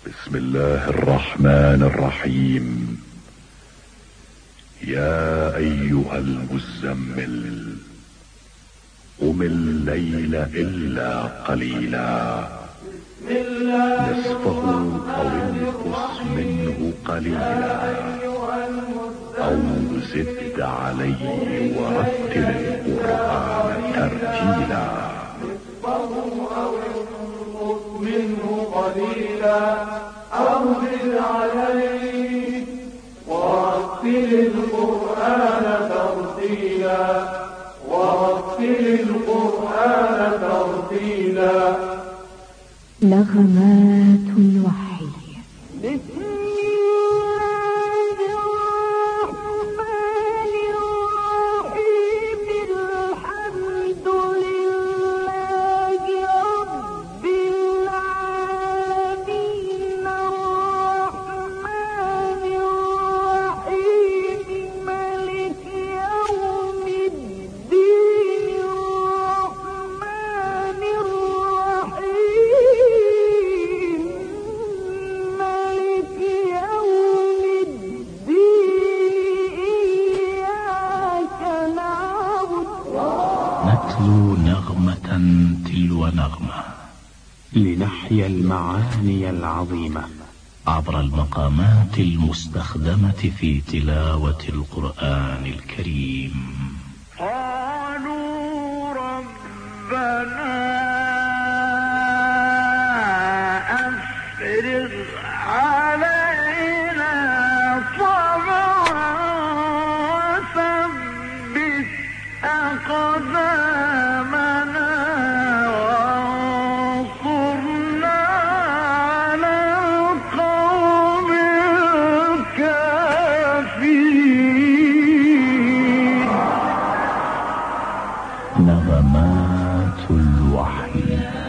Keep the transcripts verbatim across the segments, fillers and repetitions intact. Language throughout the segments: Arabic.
بسم الله الرحمن الرحيم. يا أيها المزمل قم الليل إلا قليلا نصفه أو انقص منه قليلا أو زد عليه ورتل القرآن ترتيلا. منه قليلا أو زد عليه ورتل القرآن ترتيلا ورتل القرآن ترتيلا. نغمات الوحي. نتلو نغمة تلو نغمة لنحيا المعاني العظيمة عبر المقامات المستخدمة في تلاوة القرآن الكريم. قالوا ربنا أفرغ علينا صبرا وثبت أقدامنا وانصرنا على القوم الكافرين. نغمات الوحي.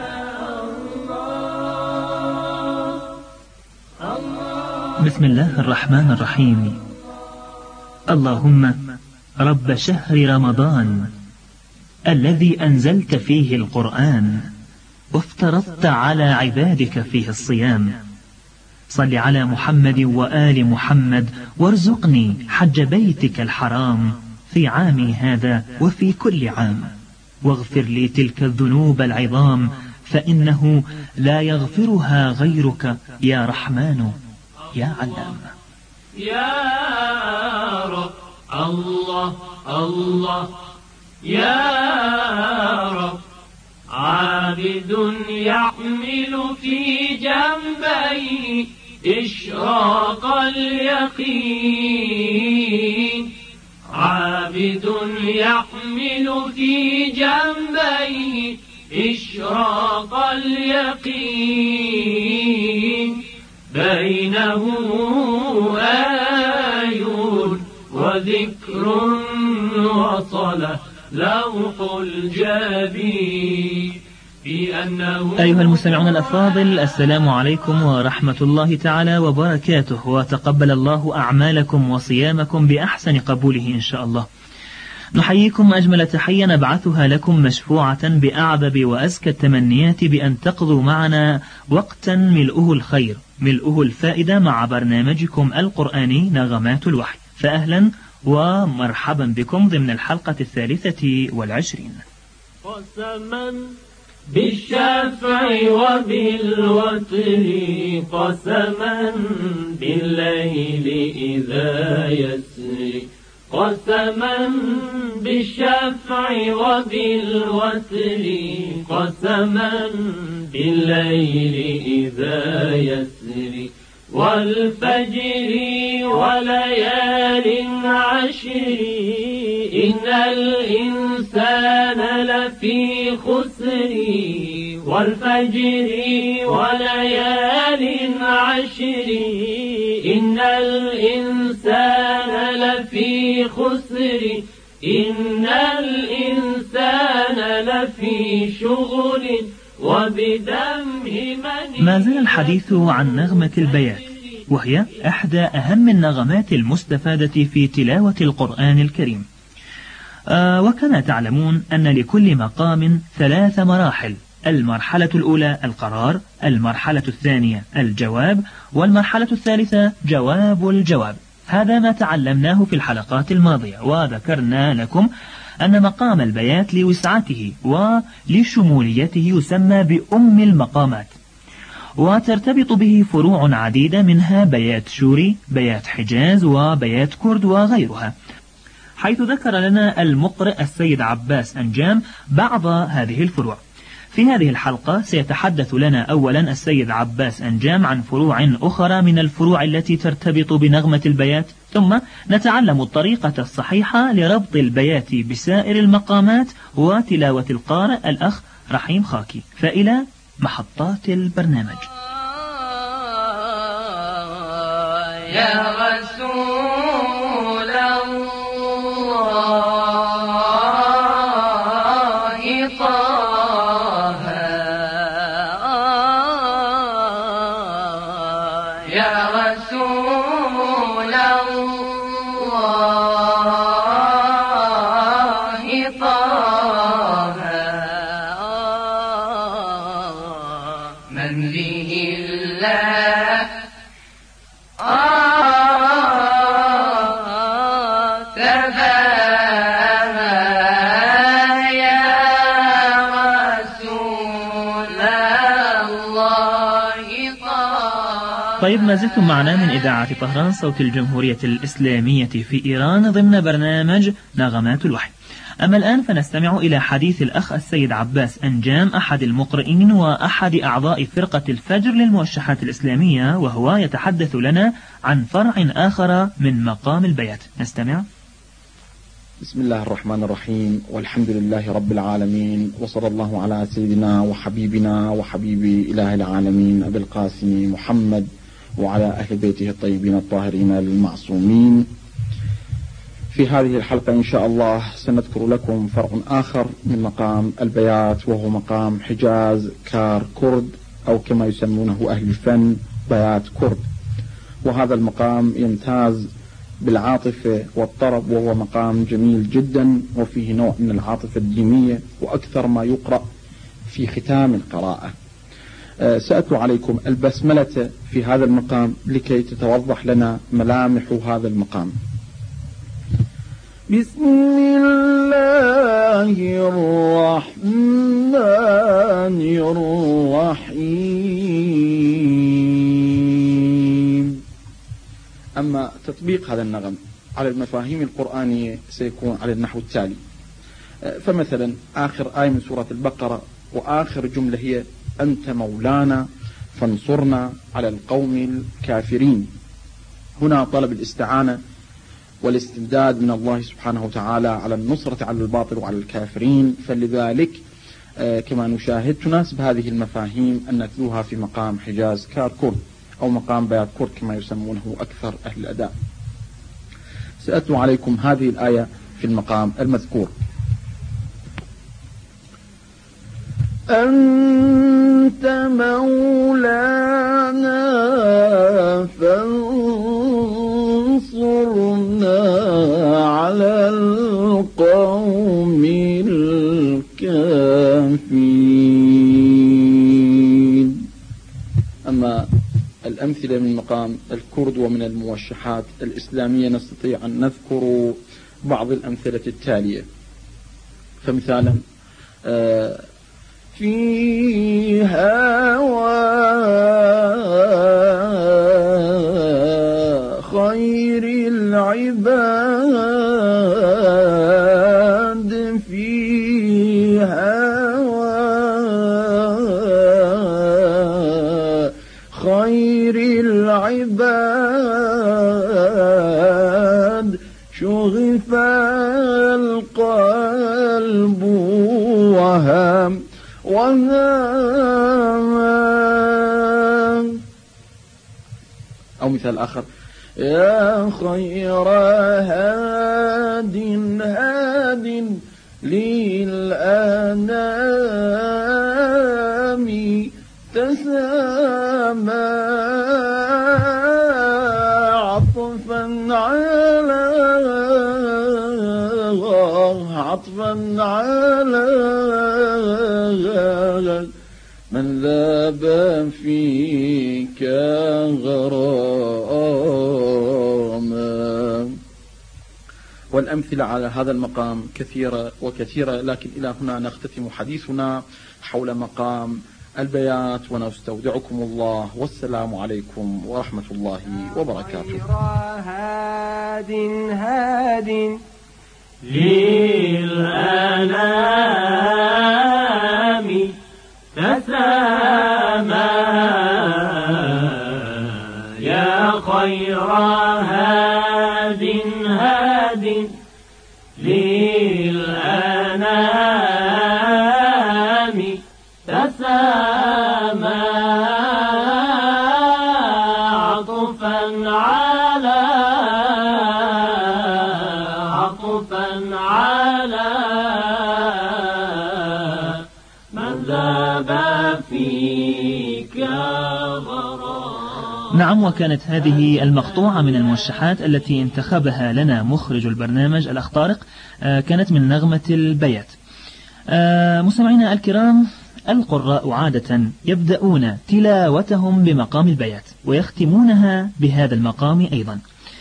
بسم الله الرحمن الرحيم. اللهم رب شهر رمضان الذي أنزلت فيه القرآن وافترضت على عبادك فيه الصيام، صل على محمد وآل محمد وارزقني حج بيتك الحرام في عامي هذا وفي كل عام، واغفر لي تلك الذنوب العظام فإنه لا يغفرها غيرك يا رحمن يا علام. يا رب الله الله يا رب عابد يحمل في جنبيه إشراق اليقين، عابد يحمل في جنبيه إشراق اليقين، بينه آي وذكر وصله لوح الجبين بأنه. أيها المستمعون الأفاضل، السلام عليكم ورحمة الله تعالى وبركاته، وتقبل الله أعمالكم وصيامكم بأحسن قبوله إن شاء الله. نحييكم أجمل تحية نبعثها لكم مشفوعة بأعذب وأزكى التمنيات بأن تقضوا معنا وقتا ملؤه الخير ملؤه الفائدة مع برنامجكم القرآني نغمات الوحي. فأهلا ومرحبا بكم ضمن الحلقة الثالثة والعشرين. قسما بالشفع وبالوتر قسما بالليل إذا يسري، قسما بالشفع وبالوتر قسما بالليل إذا يسري، والفجر وليال عشر إن الإنسان لفي خسر، والفجر وليال عشر إن الإنسان لفي خسر، إن الإنسان لفي شغل وبدمه من. ما زال الحديث عن نغمة البيات، وهي إحدى أهم النغمات المستفادة في تلاوة القرآن الكريم. آه وكما تعلمون أن لكل مقام ثلاث مراحل، المرحلة الأولى القرار، المرحلة الثانية الجواب، والمرحلة الثالثة جواب الجواب. هذا ما تعلمناه في الحلقات الماضية، وذكرنا لكم أن مقام البيات لوسعته ولشموليته يسمى بأم المقامات، وترتبط به فروع عديدة، منها بيات شوري، بيات حجاز، وبيات كرد وغيرها، حيث ذكر لنا المقرئ السيد عباس أنجام بعض هذه الفروع. في هذه الحلقة سيتحدث لنا أولا السيد عباس أنجام عن فروع أخرى من الفروع التي ترتبط بنغمة البيات، ثم نتعلم الطريقة الصحيحة لربط البيات بسائر المقامات وتلاوة القارئ الأخ رحيم خاكي. فإلى محطات البرنامج. يا رسول الله طه، يا رسول الله طه، من به الله طيب، ما زلتم معنا من إذاعة طهران صوت الجمهورية الإسلامية في إيران ضمن برنامج نغمات الوحي. أما الآن فنستمع إلى حديث الأخ السيد عباس أنجام، أحد المقرئين وأحد أعضاء فرقة الفجر للموشحات الإسلامية، وهو يتحدث لنا عن فرع آخر من مقام البيات. نستمع. بسم الله الرحمن الرحيم، والحمد لله رب العالمين، وصلى الله على سيدنا وحبيبنا وحبيب إله العالمين أبي القاسم محمد وعلى أهل بيته الطيبين الطاهرين المعصومين. في هذه الحلقة إن شاء الله سنذكر لكم فرع آخر من مقام البيات، وهو مقام حجاز كار كرد، أو كما يسمونه أهل الفن بيات كرد. وهذا المقام يمتاز بالعاطفة والطرب، وهو مقام جميل جدا، وفيه نوع من العاطفة الدينية، وأكثر ما يقرأ في ختام القراءة. سأتلو عليكم البسملة في هذا المقام لكي تتوضح لنا ملامح هذا المقام. بسم الله الرحمن الرحيم. أما تطبيق هذا النغم على المفاهيم القرآنية سيكون على النحو التالي. فمثلا آخر آية من سورة البقرة وآخر جملة هي أنت مولانا فانصرنا على القوم الكافرين. هنا طلب الاستعانة والاستمداد من الله سبحانه وتعالى على النصرة على الباطل وعلى الكافرين، فلذلك كما نشاهد تناسب هذه المفاهيم أن نتلوها في مقام حجاز كار كرد، أو مقام بيات كرد كما يسمونه أكثر أهل الأداء. سأتلو عليكم هذه الآية في المقام المذكور. أنت مولانا فانصرنا على القوم الكافرين. أما الأمثلة من مقام الكرد ومن الموشحات الإسلامية نستطيع أن نذكر بعض الأمثلة التالية. فمثالا آه في هوى خير العباد، في هوى خير العباد شغف القلب وهم وهام. أو مثال آخر يا خير هاد هاد للأنام تسامى عطفا على عطفا على من ذاب فيك غراما. والأمثلة على هذا المقام كثيرة وكثيرة، لكن إلى هنا نختتم حديثنا حول مقام البيات، ونستودعكم الله، والسلام عليكم ورحمة الله وبركاته. هاد هاد للأنام تسامى يا خير هاد هاد للأنام تسامى عطفا على عطفا على من ذاب فيك غرام. نعم، وكانت هذه المقطوعة من الموشحات التي انتخبها لنا مخرج البرنامج الأخ طارق كانت من نغمة البيات. مستمعينا الكرام، القراء عادة يبدأون تلاوتهم بمقام البيات ويختمونها بهذا المقام أيضا،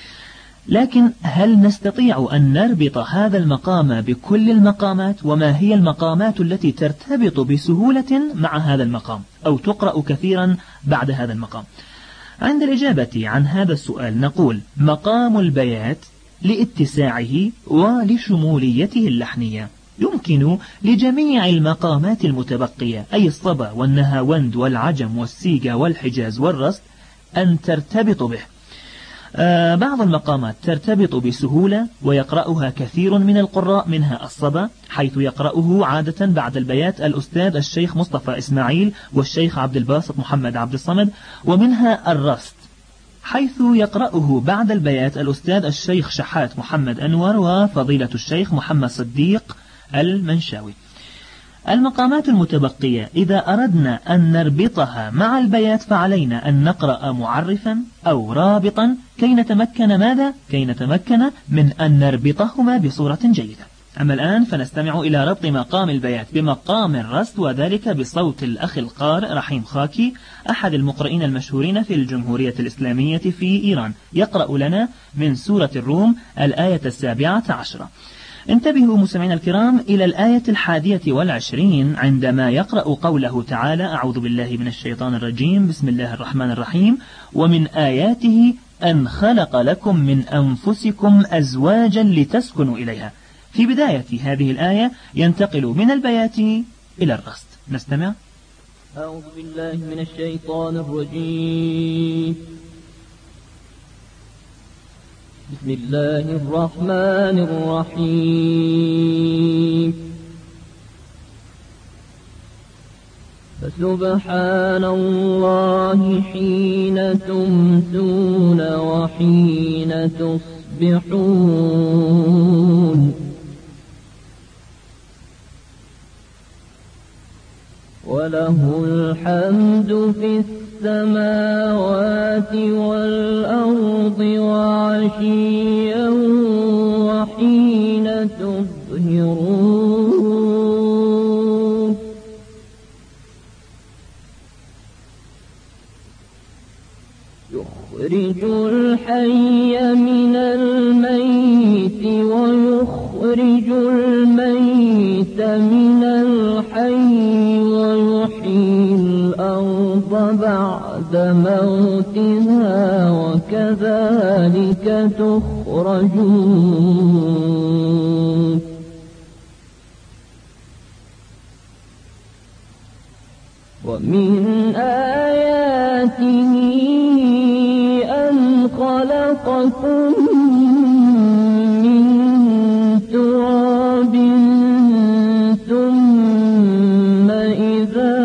لكن هل نستطيع أن نربط هذا المقام بكل المقامات؟ وما هي المقامات التي ترتبط بسهولة مع هذا المقام أو تقرأ كثيرا بعد هذا المقام؟ عند الإجابة عن هذا السؤال نقول: مقام البيات لاتساعه ولشموليته اللحنية يمكن لجميع المقامات المتبقية، أي الصبا والنهاوند والعجم والسيجا والحجاز والرصد، أن ترتبط به. آه بعض المقامات ترتبط بسهولة ويقرأها كثير من القراء، منها الصبا حيث يقرأه عادة بعد البيات الأستاذ الشيخ مصطفى إسماعيل والشيخ عبد الباسط محمد عبد الصمد، ومنها الرصد حيث يقرأه بعد البيات الأستاذ الشيخ شحات محمد أنور وفضيلة الشيخ محمد صديق المنشاوي. المقامات المتبقية إذا أردنا أن نربطها مع البيات فعلينا أن نقرأ معرفا أو رابطا كي نتمكن ماذا؟ كي نتمكن من أن نربطهما بصورة جيدة. أما الآن فنستمع إلى ربط مقام البيات بمقام الرصد، وذلك بصوت الأخ القارئ رحيم خاكي أحد المقرئين المشهورين في الجمهورية الإسلامية في إيران، يقرأ لنا من سورة الروم الآية السابعة عشرة. انتبهوا مستمعينا الكرام إلى الآية الحادية والعشرين عندما يقرأ قوله تعالى: أعوذ بالله من الشيطان الرجيم، بسم الله الرحمن الرحيم، ومن آياته أن خلق لكم من أنفسكم أزواجا لتسكنوا إليها. في بداية هذه الآية ينتقل من البيات إلى الرصد. نستمع. أعوذ بالله من الشيطان الرجيم، بسم الله الرحمن الرحيم. فسبحان الله حين تمسون وحين تصبحون، وله الحمد في السماوات والأرض وعشيا وحين تظهرون، يخرج الحي من الميت ويخرج الميت من الحي ويحيي الأرض بعد موتها وكذلك تخرجون. ومن آياته أن خلقكم من تراب ثم إذا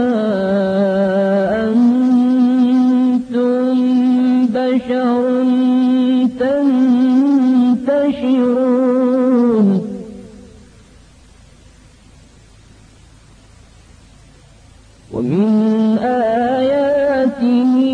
أنتم بشر تنتشرون. ومن آياته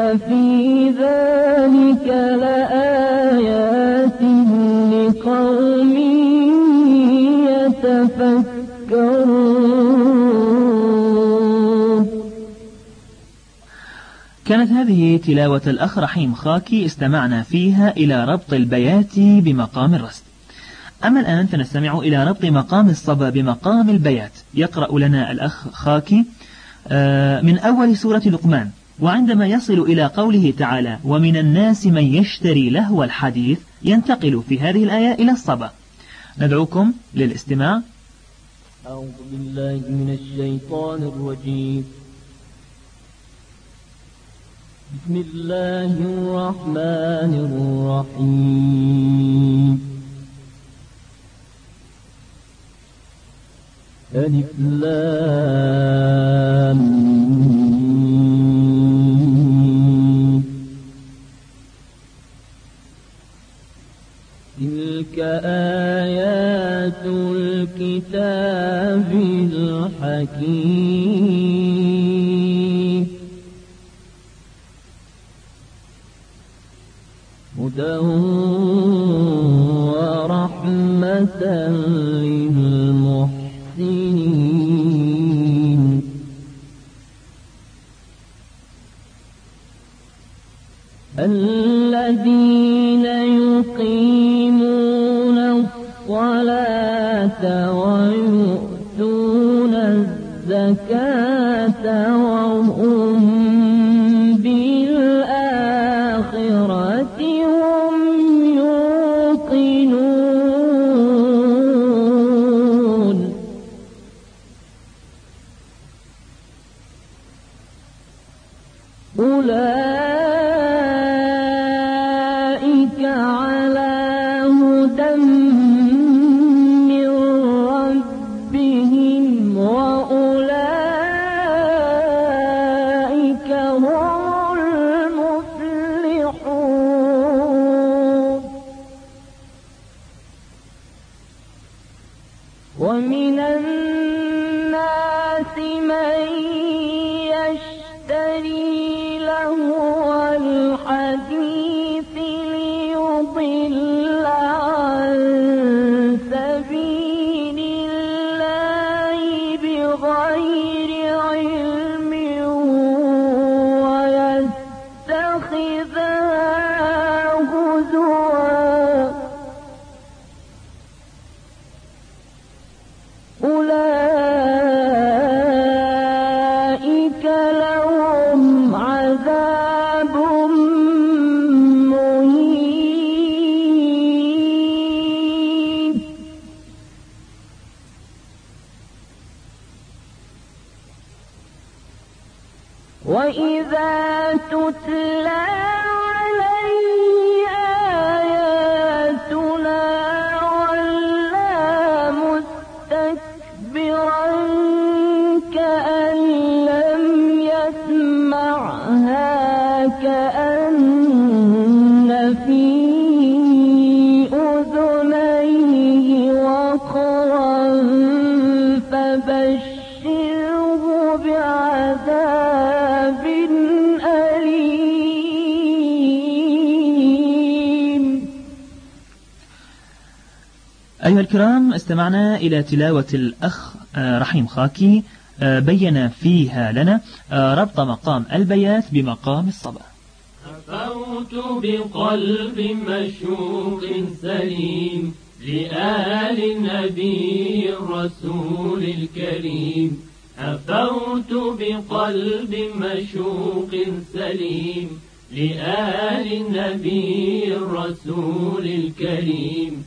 في ذلك لآيات لقوم يتفكرون. كانت هذه تلاوة الأخ رحيم خاكي استمعنا فيها إلى ربط البيات بمقام الرسم. أما الآن فنستمع إلى ربط مقام الصبا بمقام البيات. يقرأ لنا الأخ خاكي من أول سورة لقمان، وعندما يصل إلى قوله تعالى ومن الناس من يشتري لهو الحديث ينتقل في هذه الآية إلى الصبا. ندعوكم للاستماع. أعوذ بالله من الشيطان الرجيم. بسم الله الرحمن الرحيم. ألف لام ميم. تلك آيات الكتاب الحكيم هدى ورحمة للمحسنين. الذين يقيمون الصلاة ويؤتون الزكاة وهم بالآخرة هم يوقنون. أولئك على هدى من ربهم وأولئك هم المفلحون. ومن الناس من يشتري لهو الحديث ليضل عن سبيل الله بغير علم ويتخذها هزوا. أولئك لهم عذاب مهين. وإذا تتلى عليه آياتنا ولى مستكبرا كأن لم يسمعها كأن في أذنيه وقرا فبشره بعذاب أليم. أيها الكرام، استمعنا إلى تلاوة الأخ رحيم خاكي بين فيها لنا ربط مقام البيات بمقام الصبا. عفوت بقلب مشوق سليم لآل النبي الرسول الكريم. عفوت بقلب مشوق سليم لآل النبي الرسول الكريم.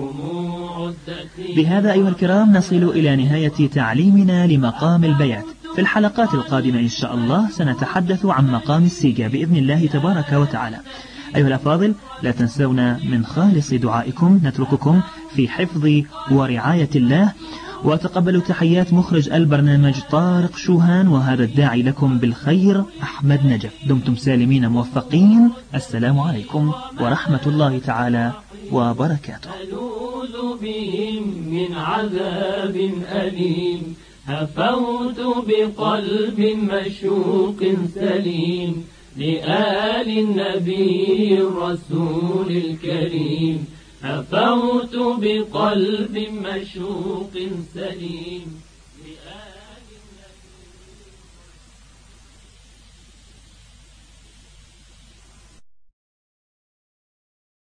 بهذا أيها الكرام نصل إلى نهاية تعليمنا لمقام البيات. في الحلقات القادمة إن شاء الله سنتحدث عن مقام السيجا بإذن الله تبارك وتعالى. أيها الأفاضل، لا تنسونا من خالص دعائكم. نترككم في حفظ ورعاية الله، وتقبلوا تحيات مخرج البرنامج طارق شوهان، وهذا الداعي لكم بالخير أحمد نجف. دمتم سالمين موفقين. السلام عليكم ورحمة الله تعالى وبركاته. ألوذ بهم من عذاب أليم. هفوت بقلب مشوق سليم لآل النبي الرسول الكريم هفوت بقلب مشوق سليم لآل